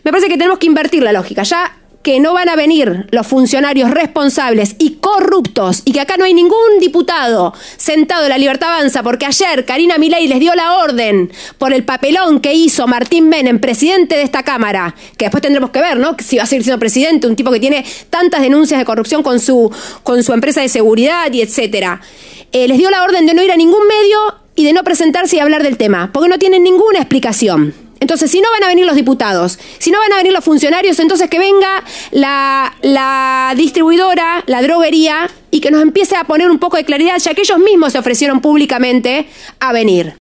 Me parece que tenemos que invertir la lógica. Ya que no van a venir los funcionarios responsables y corruptos, y que acá no hay ningún diputado sentado en La Libertad Avanza, porque ayer Karina Milei les dio la orden por el papelón que hizo Martín Menem, presidente de esta Cámara, que después tendremos que ver, ¿no?, si va a seguir siendo presidente, un tipo que tiene tantas denuncias de corrupción con su empresa de seguridad y etcétera. Les dio la orden de no ir a ningún medio y de no presentarse y hablar del tema, porque no tienen ninguna explicación. Entonces, si no van a venir los diputados, si no van a venir los funcionarios, entonces que venga la distribuidora, la droguería, y que nos empiece a poner un poco de claridad, ya que ellos mismos se ofrecieron públicamente a venir.